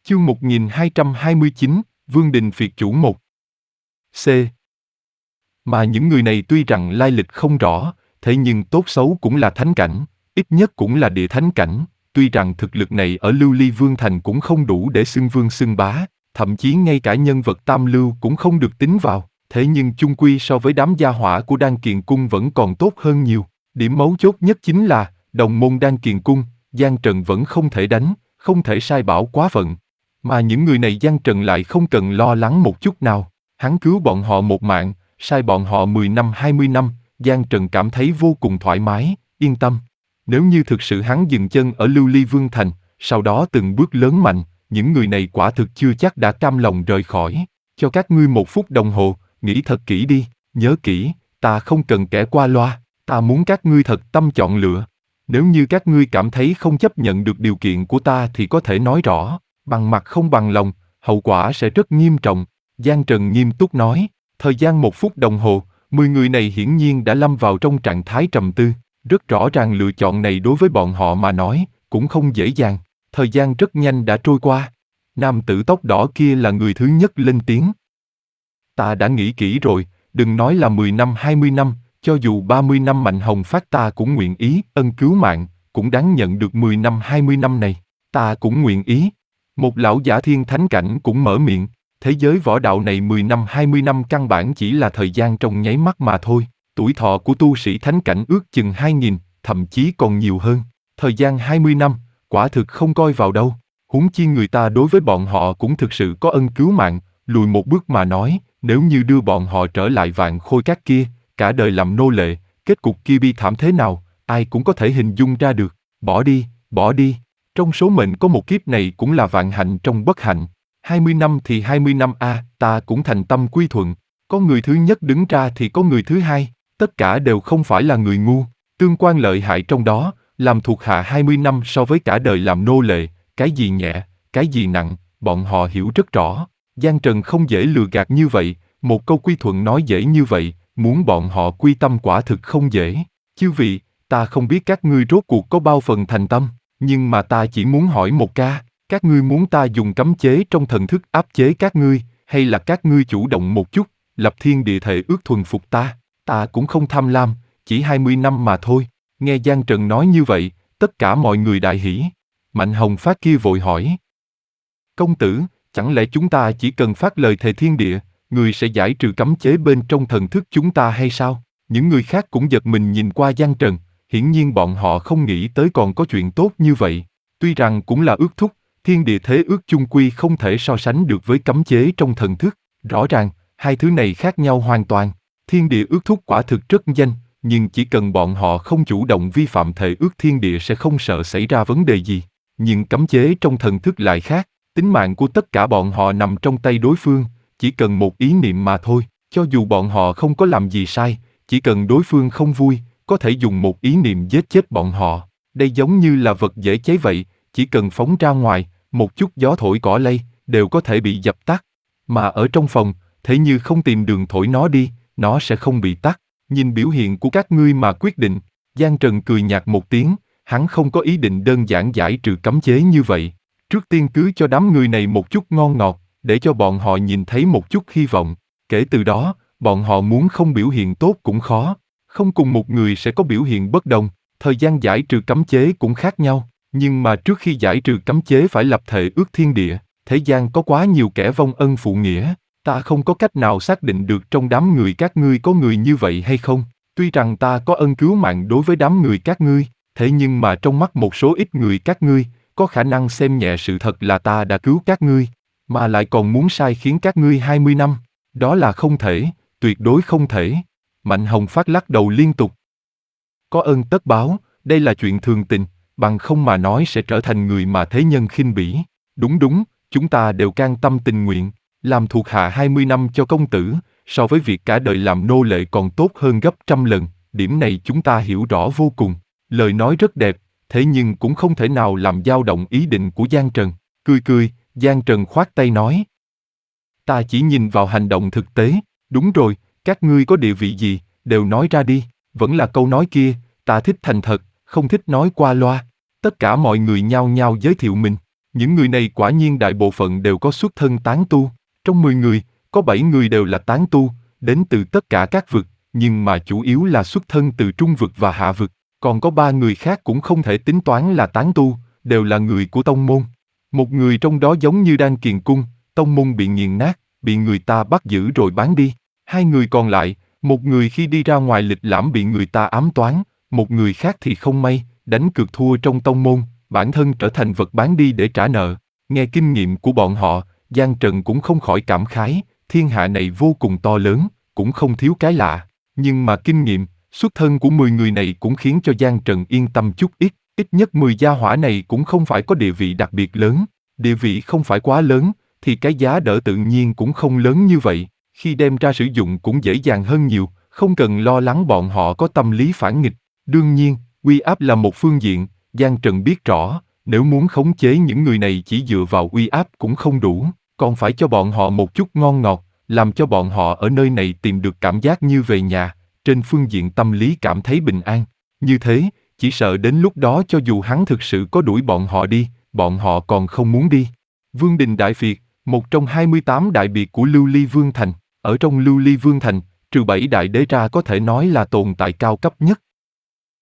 Chương 1229, Vương Đình Phiệt Chủ 1. C. Mà những người này tuy rằng lai lịch không rõ, thế nhưng tốt xấu cũng là thánh cảnh, ít nhất cũng là địa thánh cảnh, tuy rằng thực lực này ở Lưu Ly Vương Thành cũng không đủ để xưng vương xưng bá, thậm chí ngay cả nhân vật tam lưu cũng không được tính vào, thế nhưng chung quy so với đám gia hỏa của Đan Kiền Cung vẫn còn tốt hơn nhiều. Điểm mấu chốt nhất chính là, đồng môn Đan Kiền Cung, Giang Trần vẫn không thể đánh, không thể sai bảo quá phận. Mà những người này Giang Trần lại không cần lo lắng một chút nào, hắn cứu bọn họ một mạng, sai bọn họ 10 năm 20 năm, Giang Trần cảm thấy vô cùng thoải mái, yên tâm. Nếu như thực sự hắn dừng chân ở Lưu Ly Vương Thành, sau đó từng bước lớn mạnh, những người này quả thực chưa chắc đã cam lòng rời khỏi. Cho các ngươi 1 phút đồng hồ, nghĩ thật kỹ đi, nhớ kỹ, ta không cần kẻ qua loa, ta muốn các ngươi thật tâm chọn lựa. Nếu như các ngươi cảm thấy không chấp nhận được điều kiện của ta thì có thể nói rõ, bằng mặt không bằng lòng, hậu quả sẽ rất nghiêm trọng. Giang Trần nghiêm túc nói, thời gian 1 phút đồng hồ, 10 người này hiển nhiên đã lâm vào trong trạng thái trầm tư. Rất rõ ràng lựa chọn này đối với bọn họ mà nói, cũng không dễ dàng. Thời gian rất nhanh đã trôi qua. Nam tử tóc đỏ kia là người thứ nhất lên tiếng. Ta đã nghĩ kỹ rồi, đừng nói là 10 năm 20 năm, cho dù 30 năm Mạnh Hồng Phát ta cũng nguyện ý, ân cứu mạng, cũng đáng nhận được 10 năm 20 năm này, ta cũng nguyện ý. Một lão giả thiên thánh cảnh cũng mở miệng, thế giới võ đạo này 10 năm 20 năm căn bản chỉ là thời gian trong nháy mắt mà thôi, tuổi thọ của tu sĩ thánh cảnh ước chừng 2000, thậm chí còn nhiều hơn, thời gian 20 năm, quả thực không coi vào đâu, huống chi người ta đối với bọn họ cũng thực sự có ân cứu mạng, lùi một bước mà nói, nếu như đưa bọn họ trở lại Vạn Khôi Các kia, cả đời làm nô lệ, kết cục kia bi thảm thế nào, ai cũng có thể hình dung ra được, bỏ đi, bỏ đi. Trong số mệnh có một kiếp này cũng là vạn hạnh trong bất hạnh. 20 năm thì 20 năm ta cũng thành tâm quy thuận. Có người thứ nhất đứng ra thì có người thứ hai, tất cả đều không phải là người ngu. Tương quan lợi hại trong đó, làm thuộc hạ 20 năm so với cả đời làm nô lệ, cái gì nhẹ, cái gì nặng, bọn họ hiểu rất rõ. Giang Trần không dễ lừa gạt như vậy, một câu quy thuận nói dễ như vậy, muốn bọn họ quy tâm quả thực không dễ. Chư vị, ta không biết các ngươi rốt cuộc có bao phần thành tâm. Nhưng mà ta chỉ muốn hỏi một ca, các ngươi muốn ta dùng cấm chế trong thần thức áp chế các ngươi, hay là các ngươi chủ động một chút, lập thiên địa thể ước thuần phục ta cũng không tham lam, chỉ 20 năm mà thôi. Nghe Giang Trần nói như vậy, tất cả mọi người đại hỉ. Mạnh Hồng Phát kia vội hỏi. Công tử, chẳng lẽ chúng ta chỉ cần phát lời thề thiên địa, người sẽ giải trừ cấm chế bên trong thần thức chúng ta hay sao? Những người khác cũng giật mình nhìn qua Giang Trần. Hiển nhiên bọn họ không nghĩ tới còn có chuyện tốt như vậy. Tuy rằng cũng là ước thúc, thiên địa thế ước chung quy không thể so sánh được với cấm chế trong thần thức. Rõ ràng, hai thứ này khác nhau hoàn toàn. Thiên địa ước thúc quả thực rất danh, nhưng chỉ cần bọn họ không chủ động vi phạm thể ước thiên địa sẽ không sợ xảy ra vấn đề gì. Nhưng cấm chế trong thần thức lại khác, tính mạng của tất cả bọn họ nằm trong tay đối phương, chỉ cần một ý niệm mà thôi. Cho dù bọn họ không có làm gì sai, chỉ cần đối phương không vui, có thể dùng một ý niệm giết chết bọn họ. Đây giống như là vật dễ cháy vậy, chỉ cần phóng ra ngoài, một chút gió thổi cỏ lay, đều có thể bị dập tắt. Mà ở trong phòng, thế như không tìm đường thổi nó đi, nó sẽ không bị tắt. Nhìn biểu hiện của các ngươi mà quyết định. Giang Trần cười nhạt một tiếng, hắn không có ý định đơn giản giải trừ cấm chế như vậy. Trước tiên cứ cho đám người này một chút ngon ngọt, để cho bọn họ nhìn thấy một chút hy vọng. Kể từ đó, bọn họ muốn không biểu hiện tốt cũng khó. Không cùng một người sẽ có biểu hiện bất đồng, thời gian giải trừ cấm chế cũng khác nhau, nhưng mà trước khi giải trừ cấm chế phải lập thể ước thiên địa, thế gian có quá nhiều kẻ vong ân phụ nghĩa, ta không có cách nào xác định được trong đám người các ngươi có người như vậy hay không, tuy rằng ta có ân cứu mạng đối với đám người các ngươi, thế nhưng mà trong mắt một số ít người các ngươi, có khả năng xem nhẹ sự thật là ta đã cứu các ngươi, mà lại còn muốn sai khiến các ngươi 20 năm, đó là không thể, tuyệt đối không thể. Mạnh Hồng Phát lắc đầu liên tục. Có ơn tất báo, đây là chuyện thường tình, bằng không mà nói sẽ trở thành người mà thế nhân khinh bỉ. Đúng, chúng ta đều can tâm tình nguyện, làm thuộc hạ 20 năm cho công tử, so với việc cả đời làm nô lệ còn tốt hơn gấp trăm lần, điểm này chúng ta hiểu rõ vô cùng. Lời nói rất đẹp, thế nhưng cũng không thể nào làm dao động ý định của Giang Trần. Cười, Giang Trần khoát tay nói. Ta chỉ nhìn vào hành động thực tế, đúng rồi, các ngươi có địa vị gì, đều nói ra đi, vẫn là câu nói kia, ta thích thành thật, không thích nói qua loa. Tất cả mọi người nhao nhao giới thiệu mình. Những người này quả nhiên đại bộ phận đều có xuất thân tán tu. Trong 10 người, có 7 người đều là tán tu, đến từ tất cả các vực, nhưng mà chủ yếu là xuất thân từ trung vực và hạ vực. Còn có 3 người khác cũng không thể tính toán là tán tu, đều là người của tông môn. Một người trong đó giống như Đan Kiền Cung, tông môn bị nghiền nát, bị người ta bắt giữ rồi bán đi. 2 người còn lại, một người khi đi ra ngoài lịch lãm bị người ta ám toán, một người khác thì không may, đánh cược thua trong tông môn, bản thân trở thành vật bán đi để trả nợ. Nghe kinh nghiệm của bọn họ, Giang Trần cũng không khỏi cảm khái, thiên hạ này vô cùng to lớn, cũng không thiếu cái lạ. Nhưng mà kinh nghiệm, xuất thân của 10 người này cũng khiến cho Giang Trần yên tâm chút ít. Ít nhất 10 gia hỏa này cũng không phải có địa vị đặc biệt lớn. Địa vị không phải quá lớn, thì cái giá đỡ tự nhiên cũng không lớn như vậy. Khi đem ra sử dụng cũng dễ dàng hơn nhiều, không cần lo lắng bọn họ có tâm lý phản nghịch. Đương nhiên, uy áp là một phương diện, Giang Trần biết rõ, nếu muốn khống chế những người này chỉ dựa vào uy áp cũng không đủ, còn phải cho bọn họ một chút ngon ngọt, làm cho bọn họ ở nơi này tìm được cảm giác như về nhà, trên phương diện tâm lý cảm thấy bình an. Như thế, chỉ sợ đến lúc đó cho dù hắn thực sự có đuổi bọn họ đi, bọn họ còn không muốn đi. Vương Đình Đại Việt, một trong 28 đại biệt của Lưu Ly Vương Thành. Ở trong Lưu Ly Vương Thành, trừ 7 đại đế ra có thể nói là tồn tại cao cấp nhất.